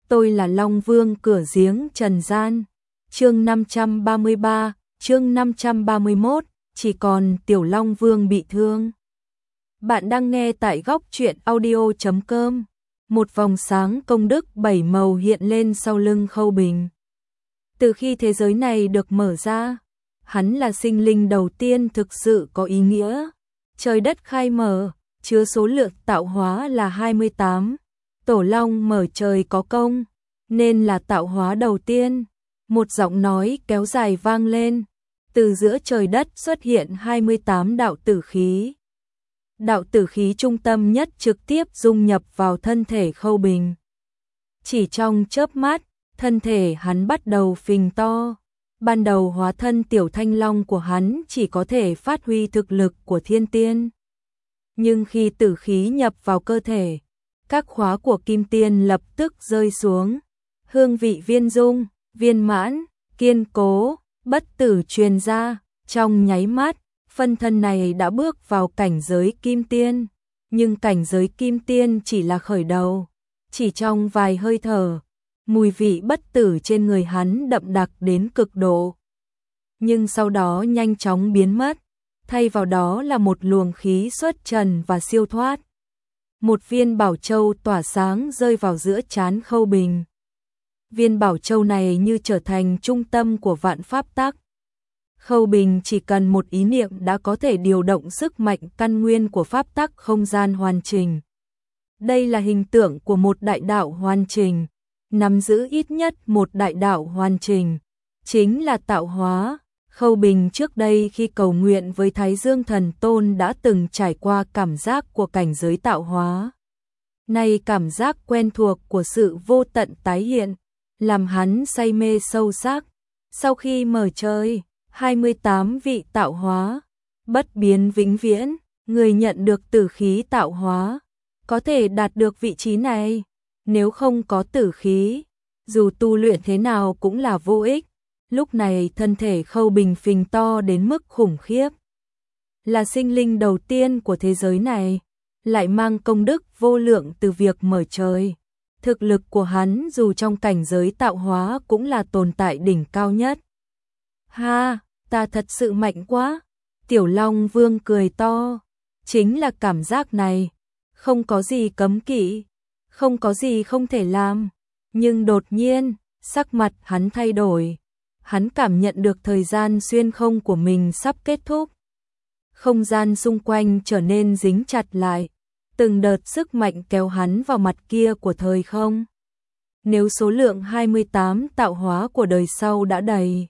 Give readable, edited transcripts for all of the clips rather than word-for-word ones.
tôi là Long Vương cửa giếng trần gian. Chương 533, chương 531, chỉ còn Tiểu Long Vương bị thương. Bạn đang nghe tại góc truyện audio.com. Một vòng sáng công đức 7 màu hiện lên sau lưng Khâu Bình. Từ khi thế giới này được mở ra, hắn là sinh linh đầu tiên thực sự có ý nghĩa. Trời đất khai mở, chứa số lượng tạo hóa là 28. Tổ Long mở trời có công, nên là tạo hóa đầu tiên. Một giọng nói kéo dài vang lên, từ giữa trời đất xuất hiện 28 đạo tử khí. Đạo tử khí trung tâm nhất trực tiếp dung nhập vào thân thể Khâu Bình. Chỉ trong chớp mắt, thân thể hắn bắt đầu phình to. Ban đầu hóa thân Tiểu Thanh Long của hắn chỉ có thể phát huy thực lực của thiên tiên. Nhưng khi tử khí nhập vào cơ thể, các khóa của kim tiên lập tức rơi xuống. Hương vị viên dung, viên mãn, kiên cố, bất tử truyền ra. Trong nháy mắt, phân thân này đã bước vào cảnh giới kim tiên. Nhưng cảnh giới kim tiên chỉ là khởi đầu. Chỉ trong vài hơi thở, mùi vị bất tử trên người hắn đậm đặc đến cực độ. Nhưng sau đó nhanh chóng biến mất, thay vào đó là một luồng khí xuất trần và siêu thoát. Một viên bảo châu tỏa sáng rơi vào giữa trán Khâu Bình. Viên bảo châu này như trở thành trung tâm của vạn pháp tắc. Khâu Bình chỉ cần một ý niệm đã có thể điều động sức mạnh căn nguyên của pháp tắc không gian hoàn chỉnh. Đây là hình tượng của một đại đạo hoàn chỉnh, nắm giữ ít nhất một đại đạo hoàn chỉnh, chính là tạo hóa. Khâu Bình trước đây khi cầu nguyện với Thái Dương Thần Tôn đã từng trải qua cảm giác của cảnh giới tạo hóa. Nay cảm giác quen thuộc của sự vô tận tái hiện, làm hắn say mê sâu sắc. Sau khi mở trời, 28 vị tạo hóa, bất biến vĩnh viễn, người nhận được tử khí tạo hóa, có thể đạt được vị trí này. Nếu không có tử khí, dù tu luyện thế nào cũng là vô ích. Lúc này thân thể Khâu Bình phình to đến mức khủng khiếp. Là sinh linh đầu tiên của thế giới này, lại mang công đức vô lượng từ việc mở trời. Thực lực của hắn dù trong cảnh giới tạo hóa cũng là tồn tại đỉnh cao nhất. Ha, ta thật sự mạnh quá. Tiểu Long Vương cười to. Chính là cảm giác này. Không có gì cấm kỵ, không có gì không thể làm. Nhưng đột nhiên, sắc mặt hắn thay đổi. Hắn cảm nhận được thời gian xuyên không của mình sắp kết thúc. Không gian xung quanh trở nên dính chặt lại. Từng đợt sức mạnh kéo hắn vào mặt kia của thời không. Nếu số lượng 28 tạo hóa của đời sau đã đầy,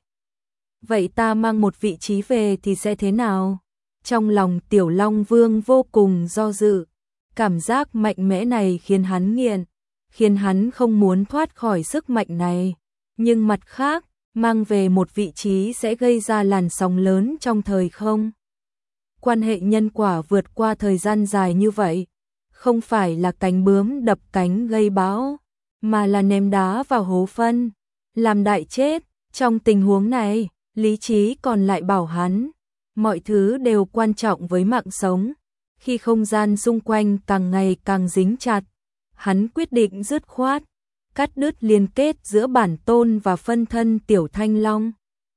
vậy ta mang một vị trí về thì sẽ thế nào? Trong lòng Tiểu Long Vương vô cùng do dự. Cảm giác mạnh mẽ này khiến hắn nghiện, khiến hắn không muốn thoát khỏi sức mạnh này. Nhưng mặt khác, mang về một vị trí sẽ gây ra làn sóng lớn trong thời không. Quan hệ nhân quả vượt qua thời gian dài như vậy, không phải là cánh bướm đập cánh gây bão, mà là ném đá vào hố phân, làm đại chết. Trong tình huống này, lý trí còn lại bảo hắn, mọi thứ đều quan trọng với mạng sống. Khi không gian xung quanh càng ngày càng dính chặt, hắn quyết định dứt khoát, cắt đứt liên kết giữa bản tôn và phân thân Tiểu Thanh Long.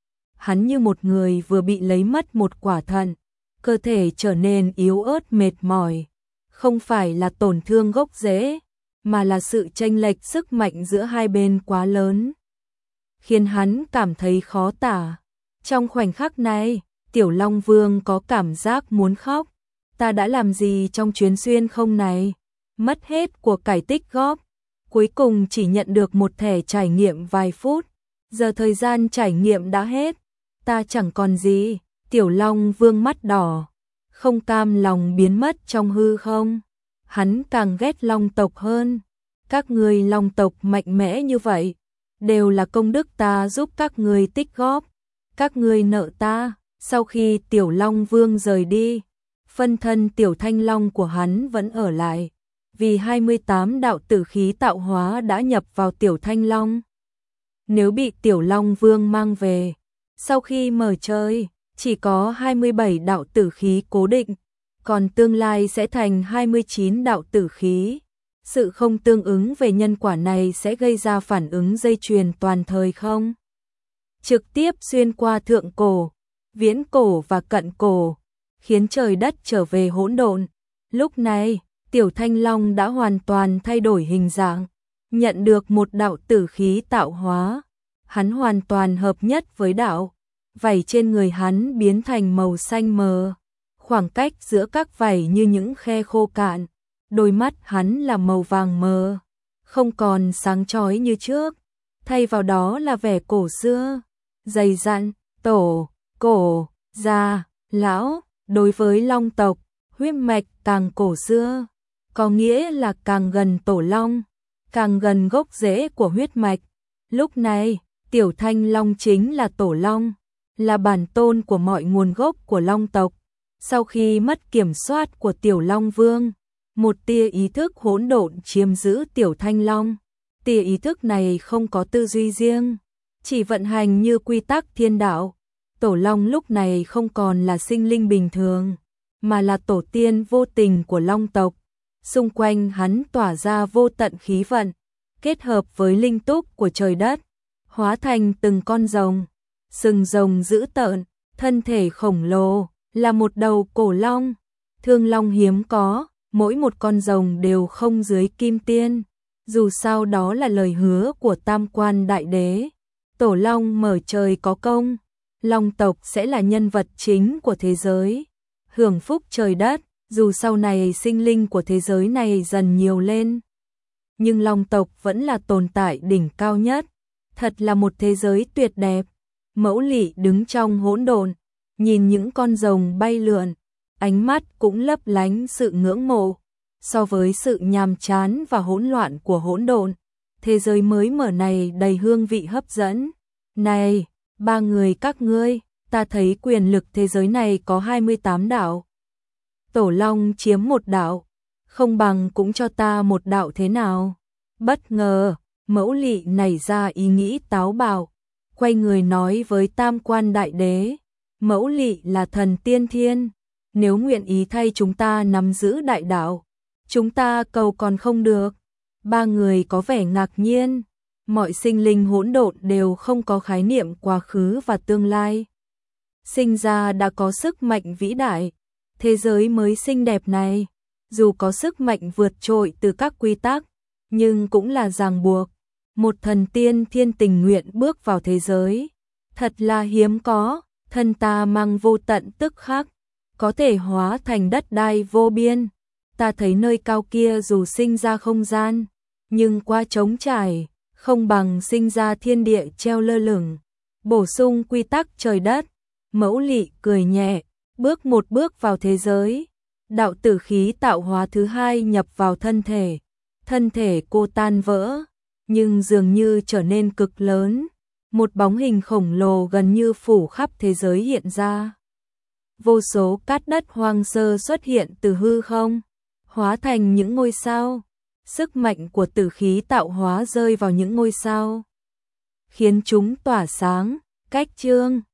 Hắn như một người vừa bị lấy mất một quả thận, cơ thể trở nên yếu ớt mệt mỏi. Không phải là tổn thương gốc rễ, mà là sự chênh lệch sức mạnh giữa hai bên quá lớn, khiến hắn cảm thấy khó tả. Trong khoảnh khắc này, Tiểu Long Vương có cảm giác muốn khóc. Ta đã làm gì trong chuyến xuyên không này? Mất hết của cải tích góp, cuối cùng chỉ nhận được một thẻ trải nghiệm vài phút. Giờ thời gian trải nghiệm đã hết, ta chẳng còn gì. Tiểu Long Vương mắt đỏ, không cam lòng biến mất trong hư không. Hắn càng ghét Long tộc hơn. Các người Long tộc mạnh mẽ như vậy, đều là công đức ta giúp các người tích góp. Các người nợ ta. Sau khi Tiểu Long Vương rời đi, phân thân Tiểu Thanh Long của hắn vẫn ở lại, vì 28 đạo tử khí tạo hóa đã nhập vào Tiểu Thanh Long. Nếu bị Tiểu Long Vương mang về, sau khi mở trời, chỉ có 27 đạo tử khí cố định, còn tương lai sẽ thành 29 đạo tử khí. Sự không tương ứng về nhân quả này sẽ gây ra phản ứng dây chuyền toàn thời không? Trực tiếp xuyên qua thượng cổ, viễn cổ và cận cổ, khiến trời đất trở về hỗn độn. Lúc này, Tiểu Thanh Long đã hoàn toàn thay đổi hình dạng, nhận được một đạo tử khí tạo hóa. Hắn hoàn toàn hợp nhất với đạo, vảy trên người hắn biến thành màu xanh mờ, khoảng cách giữa các vảy như những khe khô cạn. Đôi mắt hắn là màu vàng mờ, không còn sáng chói như trước, thay vào đó là vẻ cổ xưa, dày dặn, tổ, cổ, già, lão. Đối với Long tộc, huyết mạch càng cổ xưa, có nghĩa là càng gần tổ Long, càng gần gốc rễ của huyết mạch. Lúc này, Tiểu Thanh Long chính là tổ Long, là bản tôn của mọi nguồn gốc của Long tộc. Sau khi mất kiểm soát của Tiểu Long Vương, một tia ý thức hỗn độn chiếm giữ Tiểu Thanh Long. Tia ý thức này không có tư duy riêng, chỉ vận hành như quy tắc thiên đạo. Tổ Long lúc này không còn là sinh linh bình thường, mà là tổ tiên vô tình của Long tộc. Xung quanh hắn tỏa ra vô tận khí vận, kết hợp với linh túc của trời đất, hóa thành từng con rồng. Sừng rồng dữ tợn, thân thể khổng lồ, là một đầu cổ long. Thương long hiếm có, mỗi một con rồng đều không dưới kim tiên. Dù sao đó là lời hứa của Tam Quan Đại Đế. Tổ Long mở trời có công, Long tộc sẽ là nhân vật chính của thế giới, hưởng phúc trời đất. Dù sau này sinh linh của thế giới này dần nhiều lên, nhưng Long tộc vẫn là tồn tại đỉnh cao nhất. Thật là một thế giới tuyệt đẹp. Mẫu Lị đứng trong hỗn độn, nhìn những con rồng bay lượn, ánh mắt cũng lấp lánh sự ngưỡng mộ. So với sự nhàm chán và hỗn loạn của hỗn độn, thế giới mới mở này đầy hương vị hấp dẫn. Này, ba người các ngươi, ta thấy quyền lực thế giới này có 28 đạo. Tổ Long chiếm một đạo, không bằng cũng cho ta một đạo thế nào? Bất ngờ, Mẫu Lị nảy ra ý nghĩ táo bạo, quay người nói với Tam Quan Đại Đế, Mẫu Lị là thần tiên thiên, nếu nguyện ý thay chúng ta nắm giữ đại đạo, chúng ta cầu còn không được. Ba người có vẻ ngạc nhiên, mọi sinh linh hỗn độn đều không có khái niệm quá khứ và tương lai. Sinh ra đã có sức mạnh vĩ đại, thế giới mới xinh đẹp này, dù có sức mạnh vượt trội từ các quy tắc, nhưng cũng là ràng buộc. Một thần tiên thiên tình nguyện bước vào thế giới, thật là hiếm có. Thân ta mang vô tận tức khắc, có thể hóa thành đất đai vô biên. Ta thấy nơi cao kia dù sinh ra không gian, nhưng qua trống trải, không bằng sinh ra thiên địa treo lơ lửng, bổ sung quy tắc trời đất. Mẫu Lị cười nhẹ, bước một bước vào thế giới. Đạo tử khí tạo hóa thứ hai nhập vào thân thể cô tan vỡ, nhưng dường như trở nên cực lớn. Một bóng hình khổng lồ gần như phủ khắp thế giới hiện ra. Vô số cát đất hoang sơ xuất hiện từ hư không, hóa thành những ngôi sao. Sức mạnh của tử khí tạo hóa rơi vào những ngôi sao, khiến chúng tỏa sáng. Cách chương